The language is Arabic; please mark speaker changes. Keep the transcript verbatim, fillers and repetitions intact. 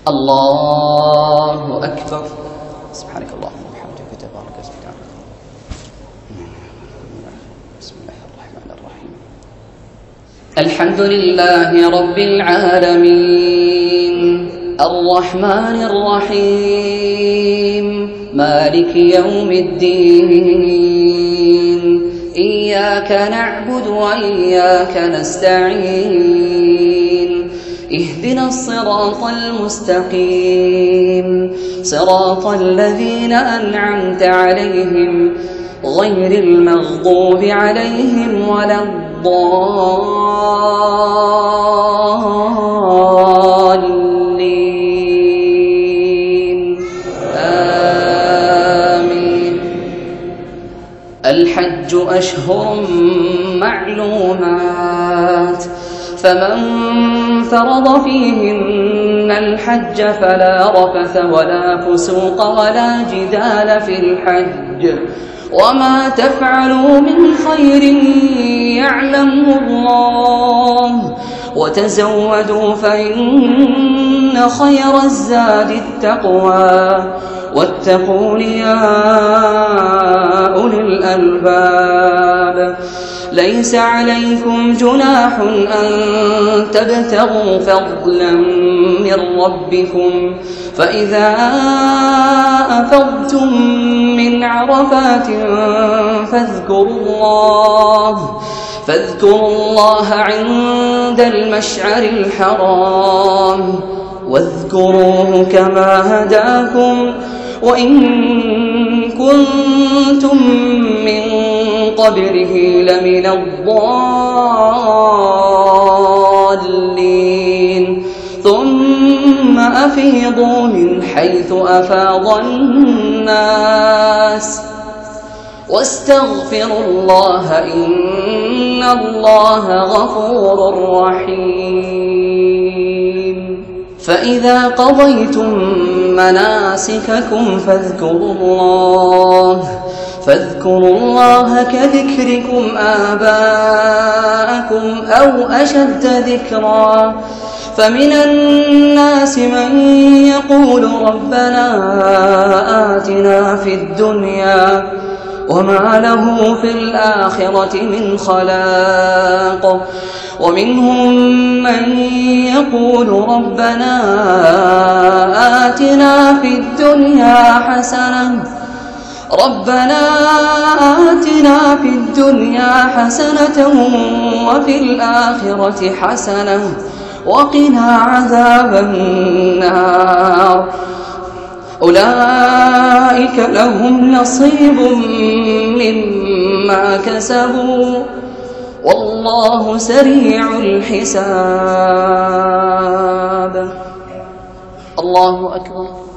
Speaker 1: الله أكبر. سبحانك اللهم وبحمدك تبارك اسمك. بسم الله الرحمن الرحيم. الحمد لله رب العالمين الرحمن الرحيم مالك يوم الدين إياك نعبد وإياك نستعين اهدنا الصراط المستقيم صراط الذين أنعمت عليهم غير المغضوب عليهم ولا الضالين آمين. الحج أشهر معلومات فمن فرض فيهن الحج فلا رفث ولا فسوق ولا جدال في الحج وما تفعلوا من خير يعلمه الله وتزودوا فإن خير الزاد التقوى واتقون يا أولي الألباب. ليس عليكم جناح أن تبتغوا فضلا من ربكم فإذا أفضتم من عرفات فاذكروا الله فاذكروا الله عند المشعر الحرام واذكروه كما هداكم وإن كنتم من قبله لمن الضالين. ثم أفيضوا من حيث أفاض الناس واستغفروا الله إن الله غفور رحيم. فإذا قضيتم مناسككم فاذكروا الله فاذكروا الله كذكركم آباءكم أو أشد ذكرا فمن الناس من يقول ربنا آتنا في الدنيا وما له في الآخرة من خلاق ومنهم من يقول ربنا آتنا في الدنيا حسنة ربنا آتنا في الدنيا حسنة وفي الآخرة حسنة وقنا عذاب النار. أولئك لهم نصيب مما كسبوا والله سريع الحساب. الله أكبر.